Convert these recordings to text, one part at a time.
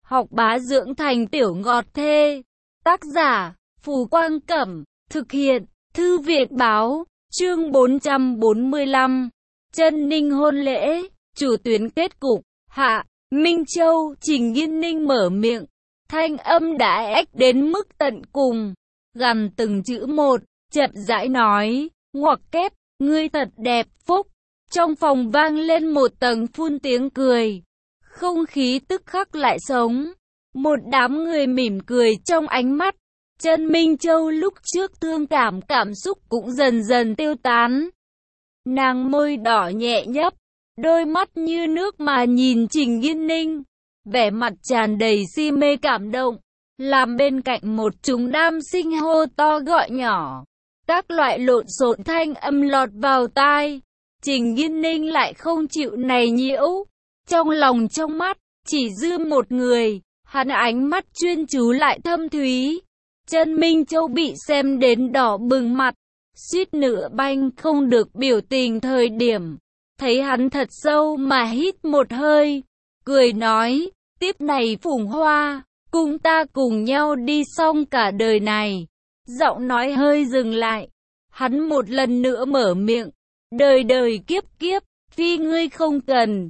học bá dưỡng thành tiểu ngọt thê. Tác giả, Phù Quang Cẩm, thực hiện, Thư viện Báo, chương 445, Chân Ninh hôn lễ, chủ tuyến kết cục, hạ, Minh Châu, Trình Nghiên Ninh mở miệng, thanh âm đã ách đến mức tận cùng, gằn từng chữ một, chậm rãi nói, ngoặc kép, ngươi thật đẹp, phúc. Trong phòng vang lên một tầng phun tiếng cười, không khí tức khắc lại sống, một đám người mỉm cười trong ánh mắt. Chân Minh Châu lúc trước thương cảm xúc cũng dần dần tiêu tán. Nàng môi đỏ nhẹ nhấp, đôi mắt như nước mà nhìn Trình Nghiên Ninh, vẻ mặt tràn đầy si mê cảm động, làm bên cạnh một chúng nam sinh hô to gọi nhỏ, các loại lộn xộn thanh âm lọt vào tai. Trình Nghiên Ninh lại không chịu này nhiễu, trong lòng trong mắt chỉ dư một người, hắn ánh mắt chuyên chú lại thâm thúy. Chân Minh Châu bị xem đến đỏ bừng mặt, suýt nữa banh không được biểu tình thời điểm. Thấy hắn thật sâu mà hít một hơi, cười nói, tiếp này Phùng Hoa, cùng ta cùng nhau đi xong cả đời này. Giọng nói hơi dừng lại, hắn một lần nữa mở miệng, đời đời kiếp kiếp, phi ngươi không cần,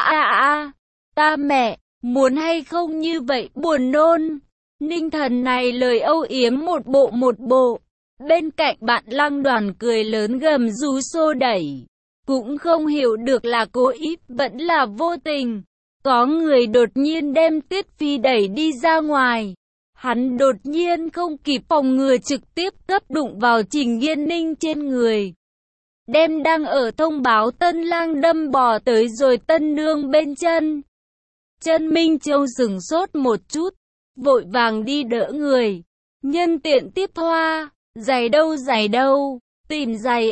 ta mẹ, muốn hay không như vậy buồn nôn. Ninh Thần này lời âu yếm một bộ, bên cạnh bạn Lăng Đoàn cười lớn gầm rú xô đẩy, cũng không hiểu được là cố ý vẫn là vô tình. Có người đột nhiên đem Tiết Phi đẩy đi ra ngoài, hắn đột nhiên không kịp phòng ngừa trực tiếp cấp đụng vào Trình Nghiên Ninh trên người, đem đang ở thông báo tân lang đâm bò tới rồi tân nương bên chân. Chân Minh Châu sửng sốt một chút, vội vàng đi đỡ người, nhân tiện tiếp thoa, giày đâu, tìm giày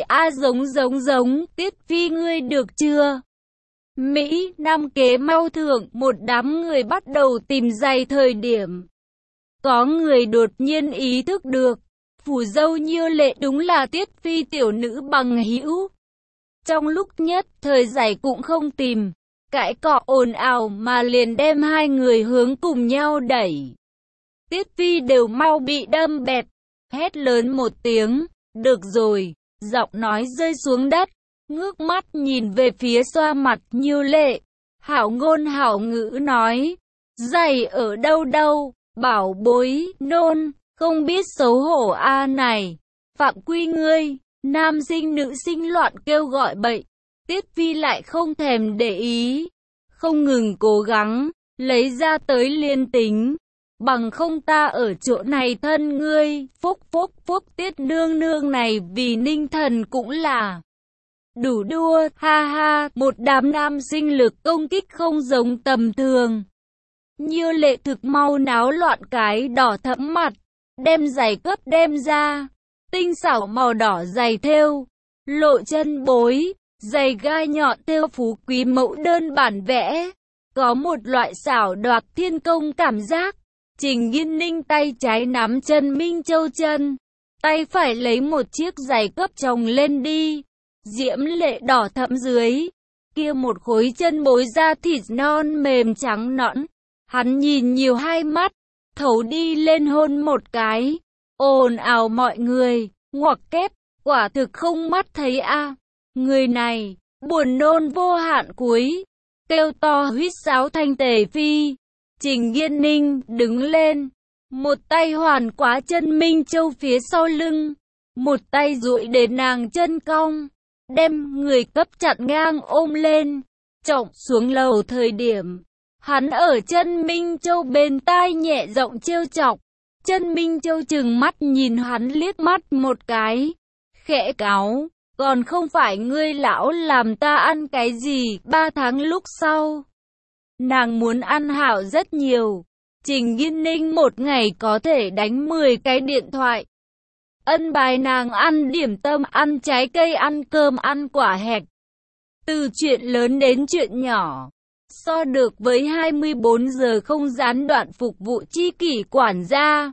giống, Tiết Phi ngươi được chưa? Mỹ Nam kế mau thưởng, một đám người bắt đầu tìm giày thời điểm. Có người đột nhiên ý thức được, phù dâu Nhiêu Lệ đúng là Tiết Phi tiểu nữ bằng hữu. Trong lúc nhất thời giày cũng không tìm, cãi cọ ồn ào mà liền đem hai người hướng cùng nhau đẩy. Tiết Phi đều mau bị đâm bẹp, hét lớn một tiếng, được rồi, giọng nói rơi xuống đất, ngước mắt nhìn về phía xoa mặt Nhiêu Lệ, hảo ngôn hảo ngữ nói, giày ở đâu, bảo bối, nôn, không biết xấu hổ này, phạm quy ngươi, nam sinh nữ sinh loạn kêu gọi bậy. Tiết Phi lại không thèm để ý, không ngừng cố gắng, lấy ra tới liên tính, bằng không ta ở chỗ này thân ngươi, phúc, Tiết nương nương này vì Ninh Thần cũng là đủ đua, ha, một đám nam sinh lực công kích không giống tầm thường. Nhiêu Lệ thực mau náo loạn cái đỏ thẫm mặt, đem giày cấp đem ra, tinh xảo màu đỏ giày thêu, lộ chân bối, giày gai nhọn thêu phú quý mẫu đơn bản vẽ, có một loại xảo đoạt thiên công cảm giác. Trình Nghiên Ninh tay trái nắm chân Minh Châu chân, tay phải lấy một chiếc giày cấp chồng lên đi, diễm lệ đỏ thẫm dưới, kia một khối chân bối da thịt non mềm trắng nõn, hắn nhìn nhiều hai mắt, thấu đi lên hôn một cái, ồn ào mọi người, ngoặc kép, quả thực không mắt thấy người này, buồn nôn vô hạn cuối, kêu to huýt sáo thanh Tề Phi. Trình Nghiên Ninh đứng lên, một tay hoàn quá chân Minh Châu phía sau lưng, một tay duỗi đến nàng chân cong, đem người cấp chặn ngang ôm lên, trọng xuống lầu thời điểm. Hắn ở chân Minh Châu bên tai nhẹ giọng trêu chọc, chân Minh Châu trừng mắt nhìn hắn liếc mắt một cái, khẽ cáo, còn không phải ngươi lão làm ta ăn cái gì. 3 tháng lúc sau, nàng muốn ăn hảo rất nhiều. Trình Nghiên Ninh một ngày có thể đánh 10 cái điện thoại, ân bài nàng ăn điểm tâm, ăn trái cây, ăn cơm, ăn quả hạch, từ chuyện lớn đến chuyện nhỏ, so được với 24 giờ không gián đoạn phục vụ chi kỷ quản gia.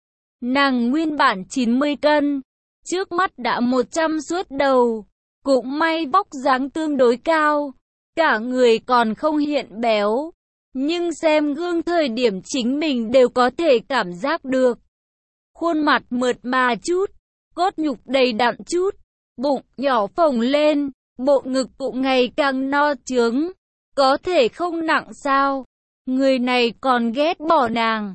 Nàng nguyên bản 90 cân, trước mắt đã 100 suốt đầu, cũng may vóc dáng tương đối cao, cả người còn không hiện béo, nhưng xem gương thời điểm chính mình đều có thể cảm giác được. Khuôn mặt mượt mà chút, cốt nhục đầy đặn chút, bụng nhỏ phồng lên, bộ ngực cũng ngày càng no trướng. Có thể không nặng sao? Người này còn ghét bỏ nàng.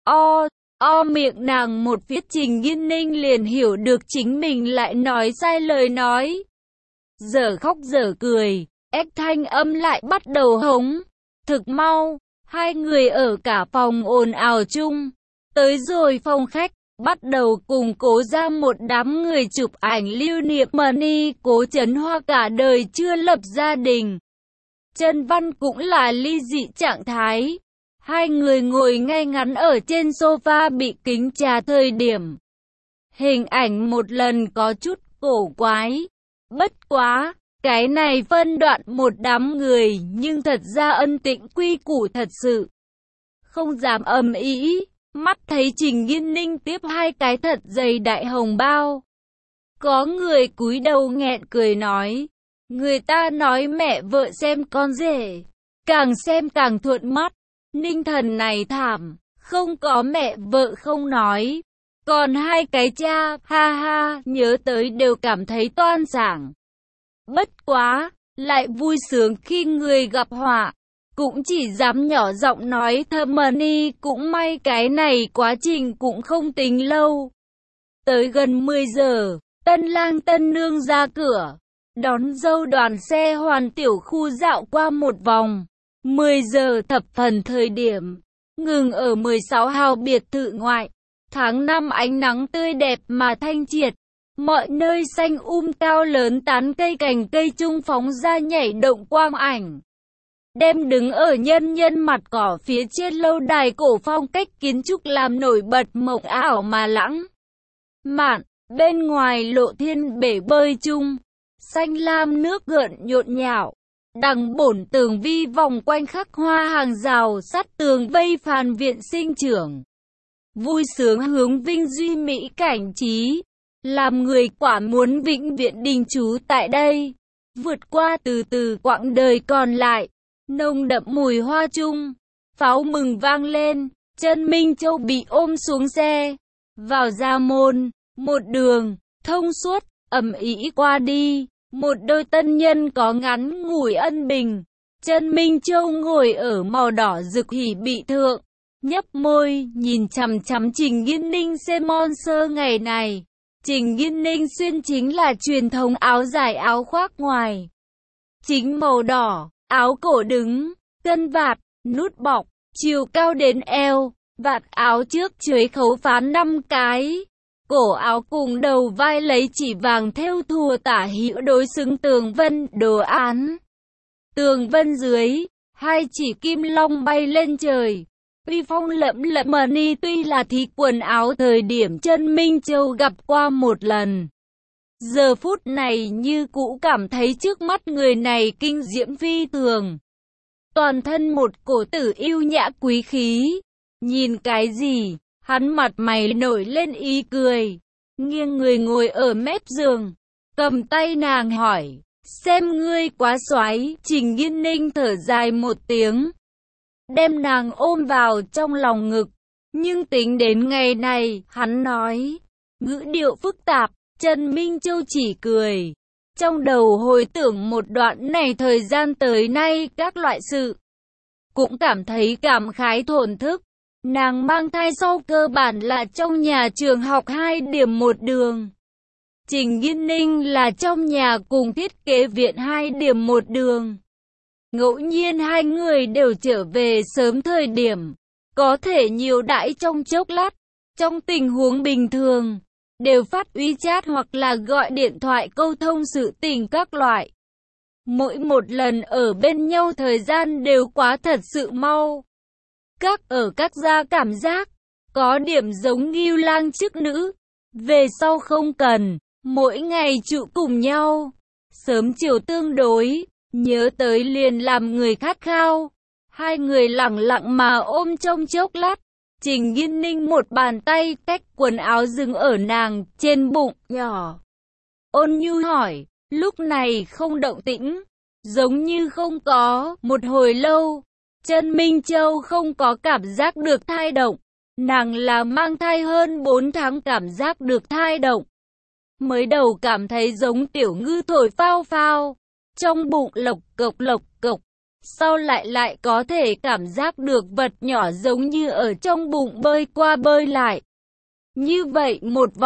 Miệng nàng một phía, Trình Nghiên Ninh liền hiểu được chính mình lại nói sai lời nói. Dở khóc dở cười, ép thanh âm lại bắt đầu hống. Thực mau, hai người ở cả phòng ồn ào chung. Tới rồi phòng khách, bắt đầu cùng Cố ra một đám người chụp ảnh lưu niệm. Mani Cố Chấn Hoa cả đời chưa lập gia đình. Trần Văn cũng là ly dị trạng thái. Hai người ngồi ngay ngắn ở trên sofa bị kính trà thời điểm. Hình ảnh một lần có chút cổ quái. Bất quá, cái này phân đoạn một đám người nhưng thật ra ân tĩnh quy củ thật sự. Không dám ầm ĩ, mắt thấy Trình Nghiên Ninh tiếp hai cái thật dày đại hồng bao. Có người cúi đầu nghẹn cười nói, người ta nói mẹ vợ xem con rể, càng xem càng thuận mắt. Ninh Thần này thảm, không có mẹ vợ không nói, còn hai cái cha, ha ha, nhớ tới đều cảm thấy toan sảng. Bất quá, lại vui sướng khi người gặp họa, cũng chỉ dám nhỏ giọng nói thầm. Mani cũng may cái này quá trình cũng không tính lâu. Tới gần 10 giờ, tân lang tân nương ra cửa, đón dâu đoàn xe hoàn tiểu khu dạo qua một vòng. 10 giờ thập phần thời điểm, ngừng ở 16 hào biệt thự ngoại. Tháng 5 ánh nắng tươi đẹp mà thanh triệt, mọi nơi xanh cao lớn, tán cây cành cây trung phóng ra nhảy động quang ảnh. Đem đứng ở nhân mặt cỏ phía trên lâu đài cổ phong cách kiến trúc làm nổi bật mộng ảo mà lãng mạn. Bên ngoài lộ thiên bể bơi chung, xanh lam nước gợn nhộn nhạo. Đằng bổn tường vi vòng quanh khắc hoa hàng rào sắt tường vây phàn viện sinh trưởng. Vui sướng hướng vinh duy mỹ cảnh trí, làm người quả muốn vĩnh viễn đình trú tại đây. Vượt qua từ từ quãng đời còn lại, nồng đậm mùi hoa chung, pháo mừng vang lên, Trần Minh Châu bị ôm xuống xe, vào ra môn, một đường thông suốt, ầm ĩ qua đi. Một đôi tân nhân có ngắn ngủi ân bình. Trần Minh Châu ngồi ở màu đỏ rực hỉ bị thượng, nhấp môi, nhìn chằm chằm Trình Nghiên Ninh xem monster ngày này. Trình Nghiên Ninh xuyên chính là truyền thống áo dài áo khoác ngoài chính màu đỏ, áo cổ đứng, cân vạt, nút bọc, chiều cao đến eo, vạt áo trước dưới khấu phán 5 cái. Cổ áo cùng đầu vai lấy chỉ vàng thêu thùa tả hữu đối xứng tường vân đồ án. Tường vân dưới, hai chỉ kim long bay lên trời. Uy phong lẫm lẫm. Mani tuy là thí quần áo thời điểm Trần Minh Châu gặp qua một lần. Giờ phút này như cũ cảm thấy trước mắt người này kinh diễm phi thường. Toàn thân một cổ tử yêu nhã quý khí. Nhìn cái gì? Hắn mặt mày nổi lên ý cười, nghiêng người ngồi ở mép giường, cầm tay nàng hỏi, xem ngươi quá xoái. Trình Nghiên Ninh thở dài một tiếng, đem nàng ôm vào trong lòng ngực. Nhưng tính đến ngày này, hắn nói, ngữ điệu phức tạp. Trần Minh Châu chỉ cười, trong đầu hồi tưởng một đoạn này thời gian tới nay các loại sự, cũng cảm thấy cảm khái thổn thức. Nàng mang thai sau cơ bản là trong nhà trường học 2 điểm một đường. Trình Nghiên Ninh là trong nhà cùng thiết kế viện 2 điểm một đường. Ngẫu nhiên hai người đều trở về sớm thời điểm, có thể nhiều đãi trong chốc lát. Trong tình huống bình thường, đều phát WeChat hoặc là gọi điện thoại câu thông sự tình các loại. Mỗi một lần ở bên nhau thời gian đều quá thật sự mau. Các gia cảm giác, có điểm giống Ngưu Lang chức nữ. Về sau không cần, mỗi ngày trụ cùng nhau, sớm chiều tương đối, nhớ tới liền làm người khát khao. Hai người lẳng lặng mà ôm trong chốc lát. Trình Nghiên Ninh một bàn tay cách quần áo dừng ở nàng trên bụng nhỏ. Ôn nhu hỏi, lúc này không động tĩnh, giống như không có. Một hồi lâu, Chân Minh Châu không có cảm giác được thai động. Nàng là mang thai hơn 4 tháng cảm giác được thai động. Mới đầu cảm thấy giống tiểu ngư thổi phao phao, trong bụng lộc cộc, sau lại có thể cảm giác được vật nhỏ giống như ở trong bụng bơi qua bơi lại. Như vậy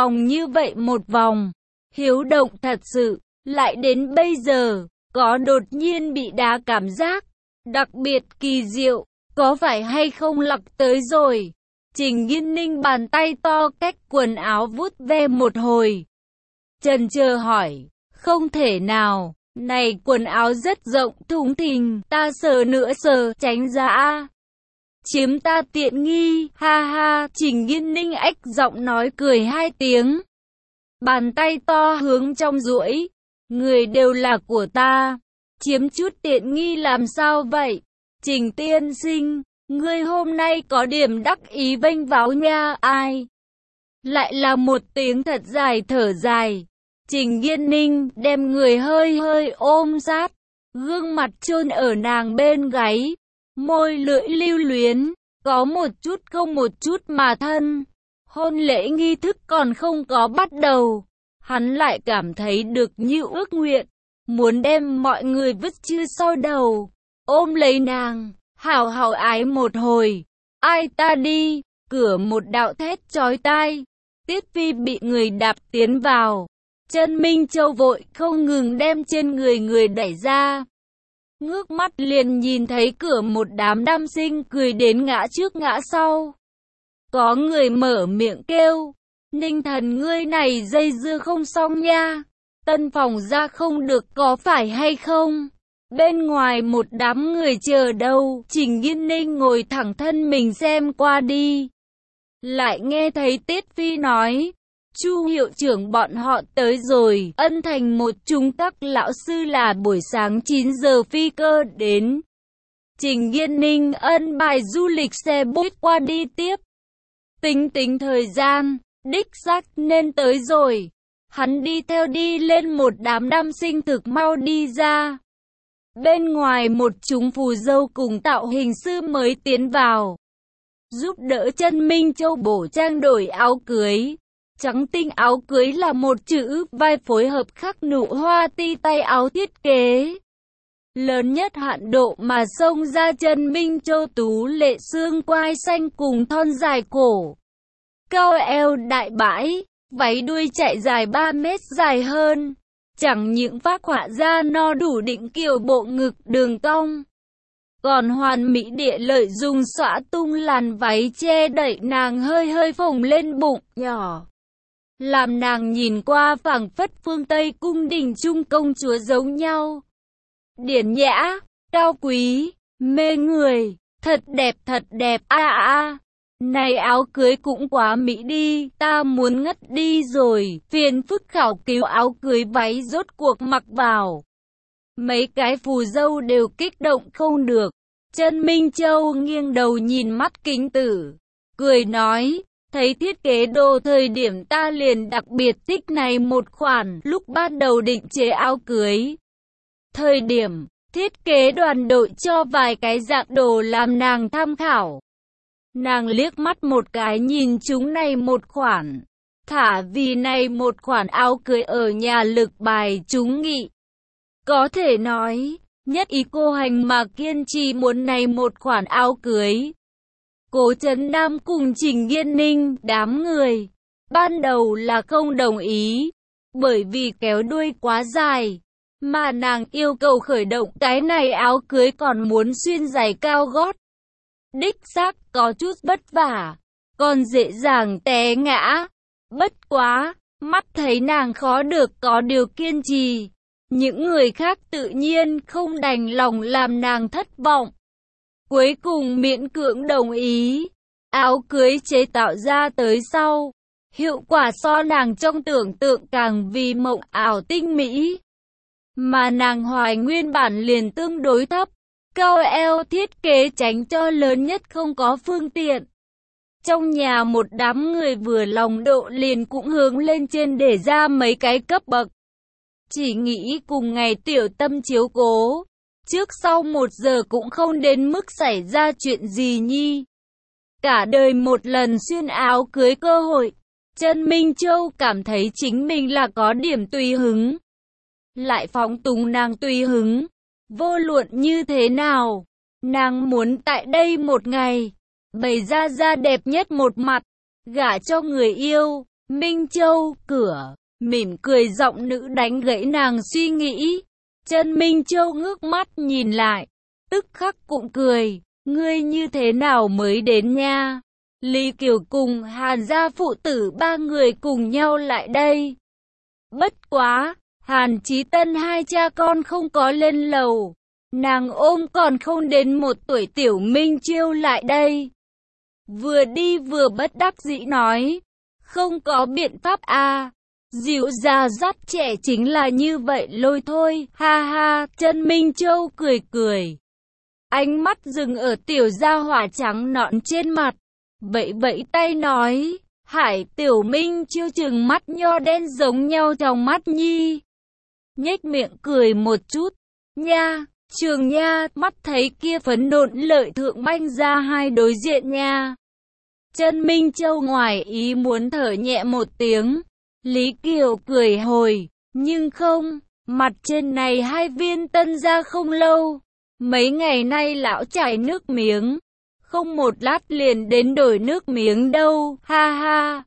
một vòng, hiếu động thật sự, lại đến bây giờ, có đột nhiên bị đá cảm giác, đặc biệt kỳ diệu, có phải hay không lặc tới rồi. Trình Nghiên Ninh bàn tay to cách quần áo vuốt ve một hồi. Chần chờ hỏi, không thể nào, này quần áo rất rộng thùng thình, ta sờ nữa sờ, tránh ra a. Chiếm ta tiện nghi, ha ha, Trình Nghiên Ninh ách giọng nói cười 2 tiếng. Bàn tay to hướng trong duỗi, người đều là của ta, chiếm chút tiện nghi làm sao vậy? Trình tiên sinh, ngươi hôm nay có điểm đắc ý vênh váo nha, ai? Lại là một tiếng thật dài thở dài. Trình Nghiên Ninh đem người hơi ôm sát, gương mặt chôn ở nàng bên gáy, môi lưỡi lưu luyến, có một chút không một chút mà thân. Hôn lễ nghi thức còn không có bắt đầu, hắn lại cảm thấy được như ước nguyện, muốn đem mọi người vứt chưa sau đầu, ôm lấy nàng, hào hào ái một hồi. Ai ta đi, cửa một đạo thét chói tai, Tiết Phi bị người đạp tiến vào. Chân Minh Châu vội không ngừng đem trên người đẩy ra. Ngước mắt liền nhìn thấy cửa một đám nam sinh cười đến ngã trước ngã sau. Có người mở miệng kêu, Ninh thần ngươi này dây dưa không xong nha, tân phòng ra không được có phải hay không? Bên ngoài một đám người chờ đâu, Trình Nghiên Ninh ngồi thẳng thân mình xem qua đi. Lại nghe thấy Tiết Phi nói, Chu hiệu trưởng bọn họ tới rồi, ân thành một chúng các lão sư là buổi sáng 9 giờ phi cơ đến. Trình Nghiên Ninh ân bài du lịch xe buýt qua đi tiếp. Tính thời gian, đích xác nên tới rồi. Hắn đi theo đi lên một đám nam sinh thực mau đi ra. Bên ngoài một chúng phù dâu cùng tạo hình sư mới tiến vào, giúp đỡ Chân Minh Châu bổ trang đổi áo cưới. Trắng tinh áo cưới là một chữ vai phối hợp khắc nụ hoa ti tay áo thiết kế lớn nhất hạn độ mà xông ra Chân Minh Châu tú lệ xương quai xanh cùng thon dài cổ, cao eo đại bãi, váy đuôi chạy dài 3 mét dài hơn, chẳng những phác họa ra no đủ định kiểu bộ ngực đường cong, còn hoàn mỹ địa lợi dùng xõa tung làn váy che đậy nàng hơi phồng lên bụng nhỏ, làm nàng nhìn qua phảng phất phương Tây cung đình trung công chúa giống nhau. Điển nhã, cao quý, mê người, thật đẹp, Này áo cưới cũng quá mỹ đi, ta muốn ngất đi rồi, phiền phức khảo cứu áo cưới váy rốt cuộc mặc vào. Mấy cái phù dâu đều kích động không được. Chân Minh Châu nghiêng đầu nhìn mắt kính tử, cười nói, thấy thiết kế đồ thời điểm ta liền đặc biệt thích này một khoản, lúc ban đầu định chế áo cưới. Thời điểm, thiết kế đoàn đội cho vài cái dạng đồ làm nàng tham khảo. Nàng liếc mắt một cái nhìn chúng này một khoản, thả vì này một khoản áo cưới ở nhà lực bài chúng nghị. Có thể nói, nhất ý cô hành mà kiên trì muốn này một khoản áo cưới. Cố Trấn Nam cùng Trình Nghiên Ninh, đám người, ban đầu là không đồng ý, bởi vì kéo đuôi quá dài, mà nàng yêu cầu khởi động cái này áo cưới còn muốn xuyên giày cao gót. Đích xác có chút vất vả, còn dễ dàng té ngã. Bất quá, mắt thấy nàng khó được có điều kiên trì. Những người khác tự nhiên không đành lòng làm nàng thất vọng. Cuối cùng miễn cưỡng đồng ý. Áo cưới chế tạo ra tới sau, hiệu quả so nàng trong tưởng tượng càng vì mộng ảo tinh mỹ. Mà nàng hoài nguyên bản liền tương đối thấp, cao eo thiết kế tránh cho lớn nhất không có phương tiện. Trong nhà một đám người vừa lòng độ liền cũng hướng lên trên để ra mấy cái cấp bậc. Chỉ nghĩ cùng ngày tiểu tâm chiếu cố, trước sau 1 giờ cũng không đến mức xảy ra chuyện gì nhi. Cả đời một lần xuyên áo cưới cơ hội, Trần Minh Châu cảm thấy chính mình là có điểm tùy hứng. Lại phóng túng nàng tùy hứng, vô luận như thế nào, nàng muốn tại đây một ngày, bày ra da đẹp nhất một mặt, gả cho người yêu. Minh Châu, cửa, mỉm cười giọng nữ đánh gãy nàng suy nghĩ. Trần Minh Châu ngước mắt nhìn lại, tức khắc cũng cười, ngươi như thế nào mới đến nha? Lý Kiều cùng Hàn gia phụ tử 3 người cùng nhau lại đây. Bất quá, Hàn Chí Tân hai cha con không có lên lầu, nàng ôm còn không đến 1 tuổi tiểu Minh Chiêu lại đây. Vừa đi vừa bất đắc dĩ nói, không có biện pháp à, dịu già dắt trẻ chính là như vậy lôi thôi, ha ha. Trần Minh Châu cười cười, ánh mắt dừng ở tiểu gia hỏa trắng nõn trên mặt, vẫy vẫy tay nói, Hải. Tiểu Minh Chiêu chừng mắt nho đen giống nhau trong mắt nhi, nhếch miệng cười một chút, nha, Trường nha, mắt thấy kia phấn độn lợi thượng banh ra hai đối diện nha. Trần Minh Châu ngoài ý muốn thở nhẹ một tiếng, Lý Kiều cười hồi, nhưng không, mặt trên này hai viên tân ra không lâu, mấy ngày nay lão chảy nước miếng, không một lát liền đến đổi nước miếng đâu, ha ha.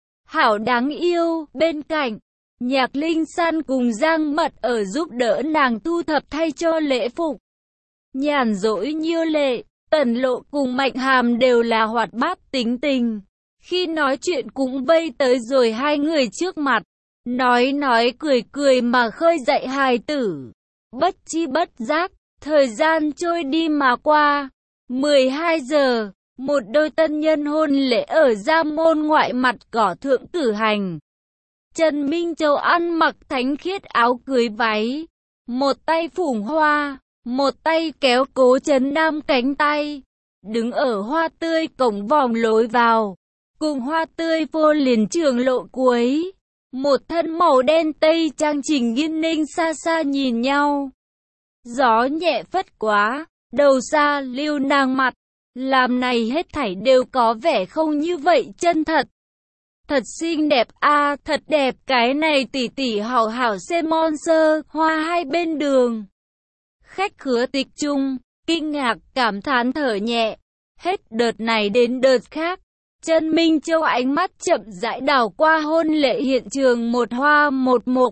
Hảo đáng yêu. Bên cạnh, Nhạc Linh San cùng Giang Mật ở giúp đỡ nàng thu thập thay cho lễ phục. Nhàn rỗi như lệ, Tần Lộ cùng Mạnh Hàm đều là hoạt bát tính tình. Khi nói chuyện cũng vây tới rồi hai người trước mặt, nói cười cười mà khơi dậy hài tử. Bất chi bất giác, thời gian trôi đi mà qua. 12 giờ, một đôi tân nhân hôn lễ ở Gia Môn ngoại mặt cỏ thượng cử hành. Trần Minh Châu ăn mặc thánh khiết áo cưới váy, một tay phủng hoa, một tay kéo Cố Trấn Nam cánh tay, đứng ở hoa tươi cổng vòng lối vào, cùng hoa tươi vô liền trường lộ cuối. Một thân màu đen tây trang Trình Nghiên Ninh xa xa nhìn nhau. Gió nhẹ phất quá, đầu xa lưu nàng mặt, làm này hết thảy đều có vẻ không như vậy chân thật. Thật xinh đẹp a, thật đẹp, cái này tỷ tỷ hảo hảo xem monster, hoa hai bên đường. Khách khứa tịch chung, kinh ngạc, cảm thán thở nhẹ, hết đợt này đến đợt khác. Trần Minh Châu ánh mắt chậm rãi đảo qua hôn lễ hiện trường một hoa một mục.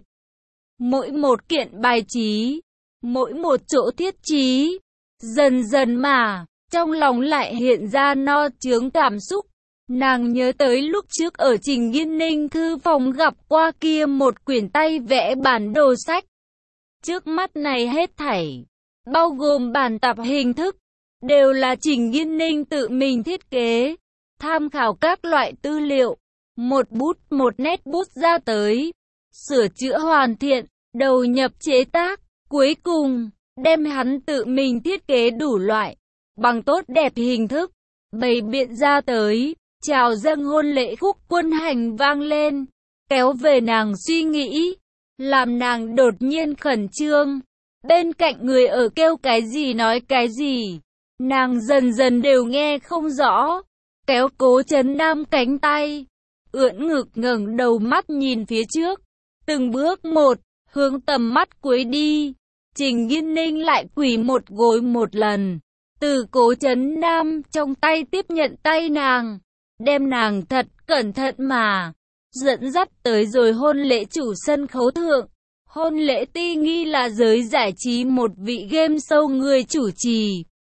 Mỗi một kiện bài trí, mỗi một chỗ thiết trí, dần dần mà, trong lòng lại hiện ra no chướng cảm xúc. Nàng nhớ tới lúc trước ở Trình Nghiên Ninh thư phòng gặp qua kia một quyển tay vẽ bản đồ sách. Trước mắt này hết thảy, bao gồm bản tập hình thức, đều là Trình Nghiên Ninh tự mình thiết kế, tham khảo các loại tư liệu, một bút một nét bút ra tới, sửa chữa hoàn thiện, đầu nhập chế tác, cuối cùng, đem hắn tự mình thiết kế đủ loại, bằng tốt đẹp hình thức, bày biện ra tới. Chào dâng hôn lễ khúc quân hành vang lên, kéo về nàng suy nghĩ, làm nàng đột nhiên khẩn trương. Bên cạnh người ở kêu cái gì nói cái gì, nàng dần dần đều nghe không rõ. Kéo Cố Trấn Nam cánh tay, ưỡn ngực ngẩng đầu mắt nhìn phía trước, từng bước một, hướng tầm mắt cuối đi. Trình Nghiên Ninh lại quỳ một gối một lần, từ Cố Trấn Nam trong tay tiếp nhận tay nàng, đem nàng thật cẩn thận mà dẫn dắt tới rồi hôn lễ chủ sân khấu thượng. Hôn lễ ti nghi là giới giải trí một vị game show người chủ trì.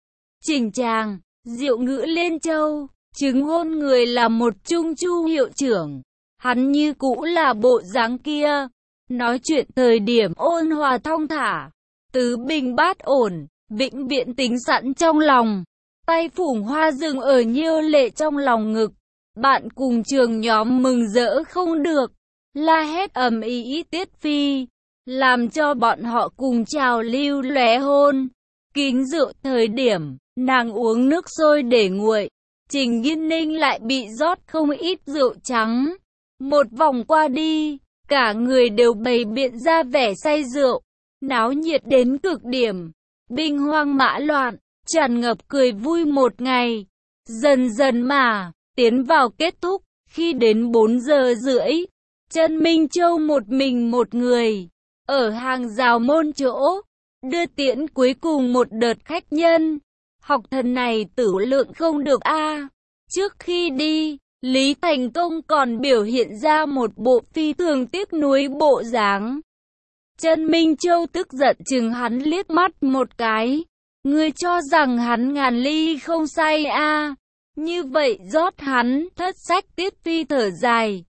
Chỉnh tràng, Diệu Ngữ Liên Châu, chứng hôn người là một Trung Chu hiệu trưởng. Hắn như cũ là bộ dáng kia, nói chuyện thời điểm ôn hòa thong thả, tứ bình bát ổn, vĩnh viễn tính sẵn trong lòng. Tay phủng hoa rừng ở Nhiêu Lệ trong lòng ngực, bạn cùng trường nhóm mừng rỡ không được, la hét ầm ĩ tiết phi, làm cho bọn họ cùng trào lưu lóe hôn. Kính rượu thời điểm, nàng uống nước sôi để nguội, Trình Nghiên Ninh lại bị rót không ít rượu trắng. Một vòng qua đi, cả người đều bày biện ra vẻ say rượu, náo nhiệt đến cực điểm. binh hoang mã loạn, tràn ngập cười vui một ngày. Dần dần mà, tiến vào kết thúc, khi đến 4 giờ rưỡi, Trần Minh Châu một mình một người, ở hàng rào môn chỗ, đưa tiễn cuối cùng một đợt khách nhân. Học thần này tử lượng không được a. Trước khi đi, Lý Thành Công còn biểu hiện ra một bộ phi thường tiếc nuối bộ dáng. Trần Minh Châu tức giận chừng hắn liếc mắt một cái. Ngươi cho rằng hắn ngàn ly không say a? Như vậy rót hắn, thất sách Tiết Phi thở dài.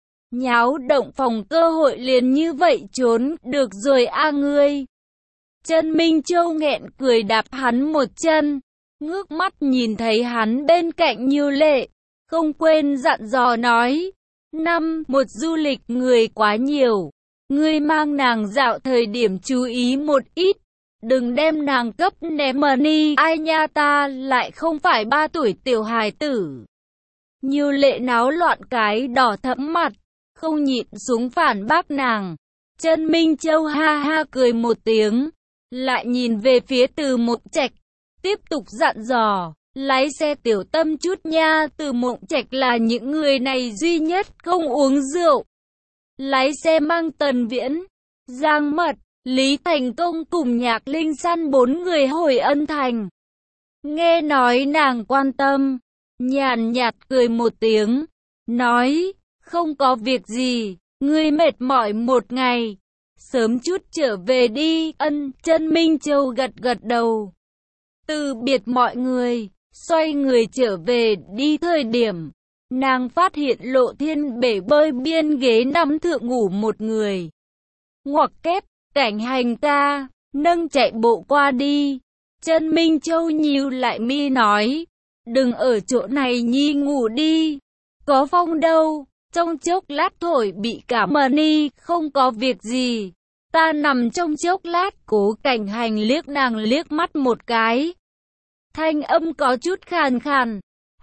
Nháo động phòng cơ hội liền như vậy trốn, được rồi a ngươi. Trần Minh Châu nghẹn cười đạp hắn một chân, ngước mắt nhìn thấy hắn bên cạnh Nhiêu Lệ, không quên dặn dò nói. Một du lịch người quá nhiều, ngươi mang nàng dạo thời điểm chú ý một ít, đừng đem nàng cấp ném money. Ai nha, ta lại không phải 3 tuổi tiểu hài tử. Nhiêu Lệ náo loạn cái đỏ thẫm mặt, không nhịn xuống phản bác nàng. Trần Minh Châu ha ha cười một tiếng, lại nhìn về phía Từ Mộng Trạch, tiếp tục dặn dò, lái xe tiểu tâm chút nha. Từ Mộng Trạch là những người này duy nhất không uống rượu. Lái xe mang Tần Viễn, Giang Mật, Lý Thành Công cùng Nhạc Linh San 4 người hồi Ân Thành. Nghe nói nàng quan tâm, nhàn nhạt cười một tiếng, nói, không có việc gì, ngươi mệt mỏi một ngày, sớm chút trở về đi. Trần Minh Châu gật gật đầu. Từ biệt mọi người, xoay người trở về đi thời điểm, nàng phát hiện Lộ Thiên bể bơi biên ghế nằm thượng ngủ một người. Ngoặc kép, Cảnh Hành ca, nâng chạy bộ qua đi. Trần Minh Châu nhíu lại mi nói, đừng ở chỗ này nhi ngủ đi, có phong đâu, trong chốc lát thổi bị cảm money. Không có việc gì, ta nằm trong chốc lát. Cố Cảnh Hành liếc nàng liếc mắt một cái, thanh âm có chút khàn khàn.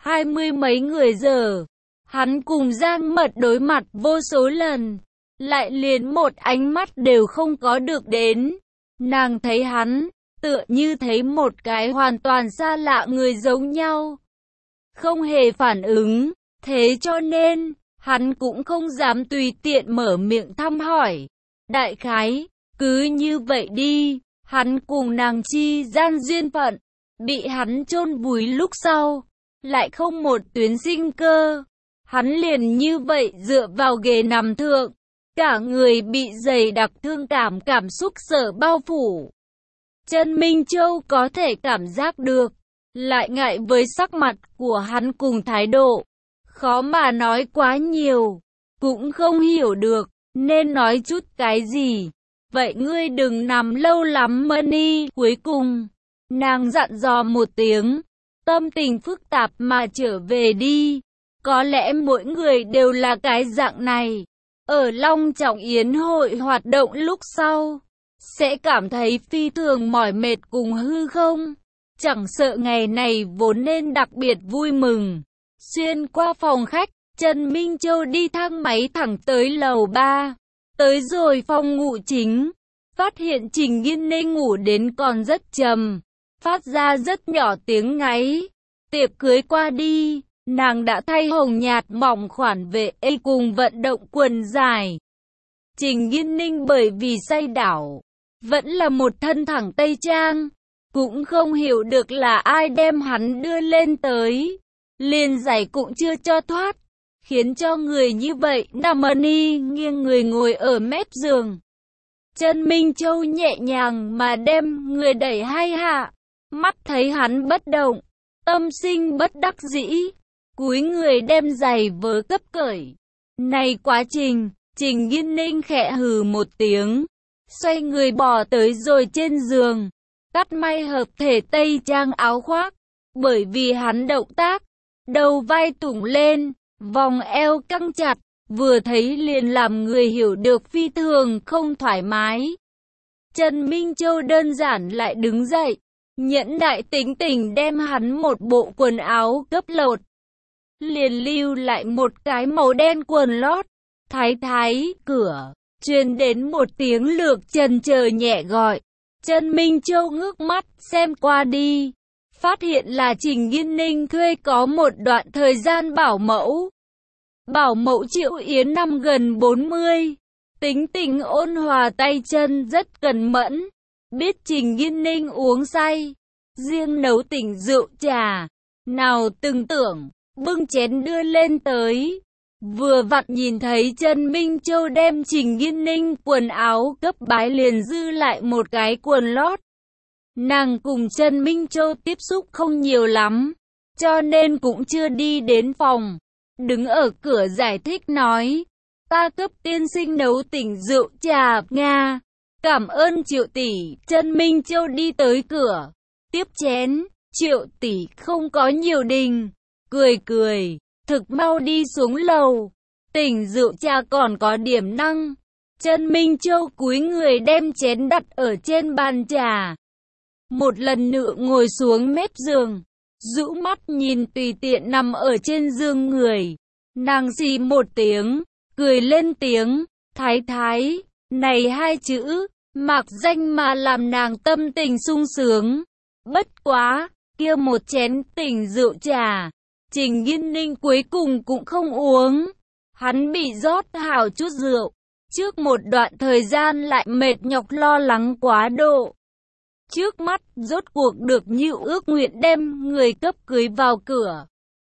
20 mấy người giờ, hắn cùng Giang Mật đối mặt vô số lần, lại liền một ánh mắt đều không có được đến. Nàng thấy hắn, tựa như thấy một cái hoàn toàn xa lạ người giống nhau, không hề phản ứng, thế cho nên, hắn cũng không dám tùy tiện mở miệng thăm hỏi. Đại khái, cứ như vậy đi, hắn cùng nàng chi gian duyên phận, bị hắn chôn vùi lúc sau, lại không một tuyến sinh cơ. Hắn liền như vậy dựa vào ghế nằm thượng, cả người bị dày đặc thương cảm xúc sở bao phủ. Trần Minh Châu có thể cảm giác được, lại ngại với sắc mặt của hắn cùng thái độ, khó mà nói quá nhiều, cũng không hiểu được, nên nói chút cái gì. Vậy ngươi đừng nằm lâu lắm money. Cuối cùng, nàng dặn dò một tiếng, tâm tình phức tạp mà trở về đi. Có lẽ mỗi người đều là cái dạng này, ở Long Trọng Yến hội hoạt động lúc sau, sẽ cảm thấy phi thường mỏi mệt cùng hư không. Chẳng sợ ngày này vốn nên đặc biệt vui mừng. Xuyên qua phòng khách, Trần Minh Châu đi thang máy thẳng tới lầu 3. Tới rồi phòng ngủ chính, phát hiện Trình Nghiên Ninh ngủ đến còn rất trầm, phát ra rất nhỏ tiếng ngáy. Tiệc cưới qua đi, nàng đã thay hồng nhạt mỏng khoản vệ cùng vận động quần dài. Trình Nghiên Ninh bởi vì say đảo, vẫn là một thân thẳng tây trang, cũng không hiểu được là ai đem hắn đưa lên tới, liền giày cũng chưa cho thoát, khiến cho người như vậy nằm nghiêng người ngồi ở mép giường. Trần Minh Châu nhẹ nhàng mà đem người đẩy hai hạ, mắt thấy hắn bất động, tâm sinh bất đắc dĩ, cúi người đem giày vớ cấp cởi. Này quá trình, Trình Nghiên Ninh khẽ hừ một tiếng, xoay người bỏ tới rồi trên giường, cắt may hợp thể tây trang áo khoác, bởi vì hắn động tác, đầu vai tủng lên, vòng eo căng chặt, vừa thấy liền làm người hiểu được phi thường không thoải mái. Trần Minh Châu đơn giản lại đứng dậy, nhẫn nại tính tình đem hắn một bộ quần áo cấp lột, liền lưu lại một cái màu đen quần lót. Thái thái, cửa, truyền đến một tiếng lược chần chờ nhẹ gọi. Chân Minh Châu ngước mắt xem qua đi, phát hiện là Trình Nghiên Ninh thuê có một đoạn thời gian bảo mẫu. Bảo mẫu Triệu Yến năm gần 40, tính tình ôn hòa tay chân rất cẩn mẫn, biết Trình Nghiên Ninh uống say, riêng nấu tỉnh rượu trà, nào từng tưởng, bưng chén đưa lên tới. Vừa vặn nhìn thấy Trần Minh Châu đem Trình Nghiên Ninh quần áo cấp bái liền dư lại một cái quần lót. Nàng cùng Trần Minh Châu tiếp xúc không nhiều lắm, cho nên cũng chưa đi đến phòng. Đứng ở cửa giải thích nói, ta cấp tiên sinh nấu tỉnh rượu trà, Nga. Cảm ơn Triệu tỷ. Trần Minh Châu đi tới cửa, tiếp chén. Triệu tỷ không có nhiều đình, cười cười, thực mau đi xuống lầu. Tỉnh rượu trà còn có điểm năng. Trần Minh Châu cúi người đem chén đặt ở trên bàn trà. Một lần nữa ngồi xuống mép giường, rũ mắt nhìn tùy tiện nằm ở trên giường người. Nàng xì một tiếng, cười lên tiếng, thái thái, này hai chữ, mặc danh mà làm nàng tâm tình sung sướng. Bất quá, kia một chén tỉnh rượu trà, Trình Nghiên Ninh cuối cùng cũng không uống. Hắn bị rót hảo chút rượu, trước một đoạn thời gian lại mệt nhọc lo lắng quá độ. Trước mắt, rốt cuộc được như ước nguyện đem người cấp cưới vào cửa.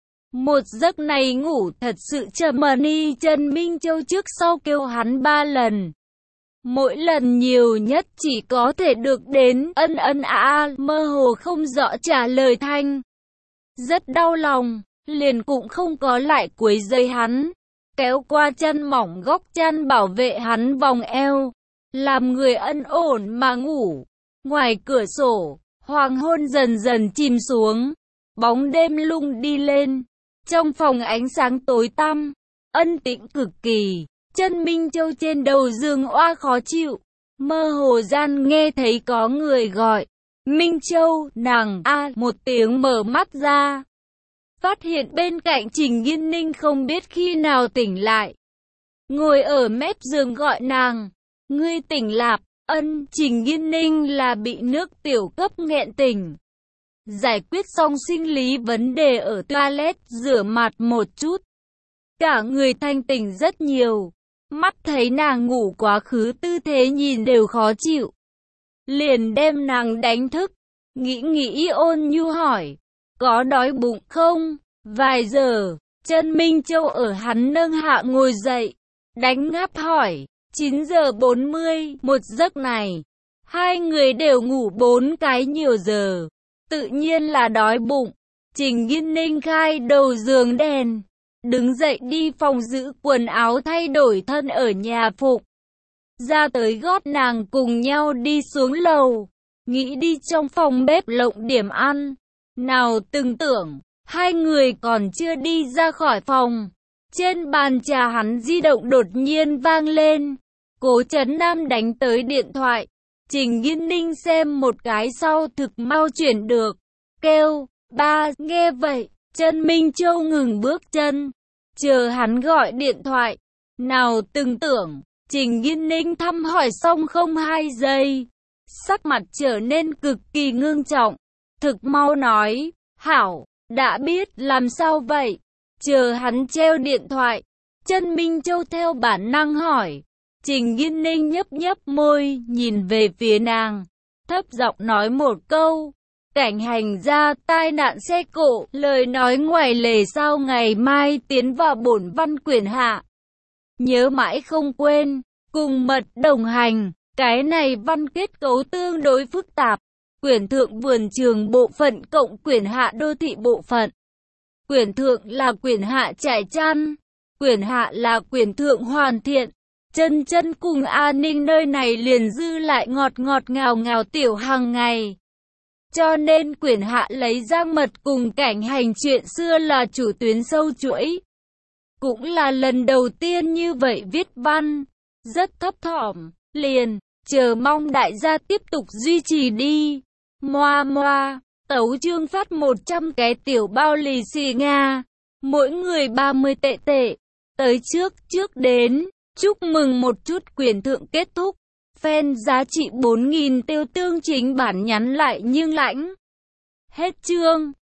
Một giấc này ngủ thật sự trầm mani. Trần Minh Châu trước sau kêu hắn 3 lần. Mỗi lần nhiều nhất chỉ có thể được đến ân ân mơ hồ không rõ trả lời thanh. Rất đau lòng, liền cũng không có lại quấy rầy hắn. Kéo qua chân mỏng góc chăn bảo vệ hắn vòng eo, làm người ân ổn mà ngủ. Ngoài cửa sổ, hoàng hôn dần dần chìm xuống, bóng đêm lung đi lên. Trong phòng ánh sáng tối tăm, ân tĩnh cực kỳ. Trần Minh Châu trên đầu giường oa khó chịu, mơ hồ gian nghe thấy có người gọi. Minh Châu, nàng một tiếng mở mắt ra. Phát hiện bên cạnh Trình Nghiên Ninh không biết khi nào tỉnh lại. Ngồi ở mép giường gọi nàng. Ngươi tỉnh lạp. Trình Nghiên Ninh là bị nước tiểu cấp nghẹn tỉnh. Giải quyết xong sinh lý vấn đề ở toilet, rửa mặt một chút. Cả người thanh tỉnh rất nhiều. Mắt thấy nàng ngủ quá khứ tư thế nhìn đều khó chịu. Liền đem nàng đánh thức. Nghĩ ôn nhu hỏi. Có đói bụng không? Vài giờ, Trần Minh Châu ở hắn nâng hạ ngồi dậy. Đánh ngáp hỏi. 9 giờ 40, một giấc này. Hai người đều ngủ 4 cái nhiều giờ. Tự nhiên là đói bụng. Trình Nghiên Ninh khai đầu giường đèn. Đứng dậy đi phòng giữ quần áo thay đổi thân ở nhà phục. Ra tới gót nàng cùng nhau đi xuống lầu. Nghĩ đi trong phòng bếp lộng điểm ăn. Nào từng tưởng, hai người còn chưa đi ra khỏi phòng. Trên bàn trà hắn di động đột nhiên vang lên. Cố Trấn Nam đánh tới điện thoại. Trình Nghiên Ninh xem một cái sau thực mau chuyển được. Kêu, ba, nghe vậy. Trần Minh Châu ngừng bước chân. Chờ hắn gọi điện thoại. Nào từng tưởng, Trình Nghiên Ninh thăm hỏi xong không 2 giây. Sắc mặt trở nên cực kỳ ngưng trọng. Thực mau nói, hảo, đã biết làm sao vậy? Chờ hắn treo điện thoại. Trần Minh Châu theo bản năng hỏi. Trình Nghiên Ninh nhấp môi, nhìn về phía nàng. Thấp giọng nói một câu. Cảnh hành ra tai nạn xe cộ, lời nói ngoài lề sao ngày mai tiến vào bổn văn quyển hạ. Nhớ mãi không quên, cùng mật đồng hành. Cái này văn kết cấu tương đối phức tạp. Quyển thượng vườn trường bộ phận cộng quyển hạ đô thị bộ phận. Quyển thượng là quyển hạ trải chăn. Quyển hạ là quyển thượng hoàn thiện. Chân cùng an ninh nơi này liền dư lại ngọt ngào tiểu hàng ngày. Cho nên quyển hạ lấy Giang Mật cùng cảnh hành chuyện xưa là chủ tuyến sâu chuỗi. Cũng là lần đầu tiên như vậy viết văn. Rất thấp thỏm, liền, chờ mong đại gia tiếp tục duy trì đi. Moa, tấu chương phát 100 cái tiểu bao lì xì Nga. Mỗi người 30 tệ. Tới trước đến. Chúc mừng một chút quyển thượng kết thúc. Fan giá trị 4.000 tiêu tương chính bản nhắn lại nhưng lãnh. Hết chương.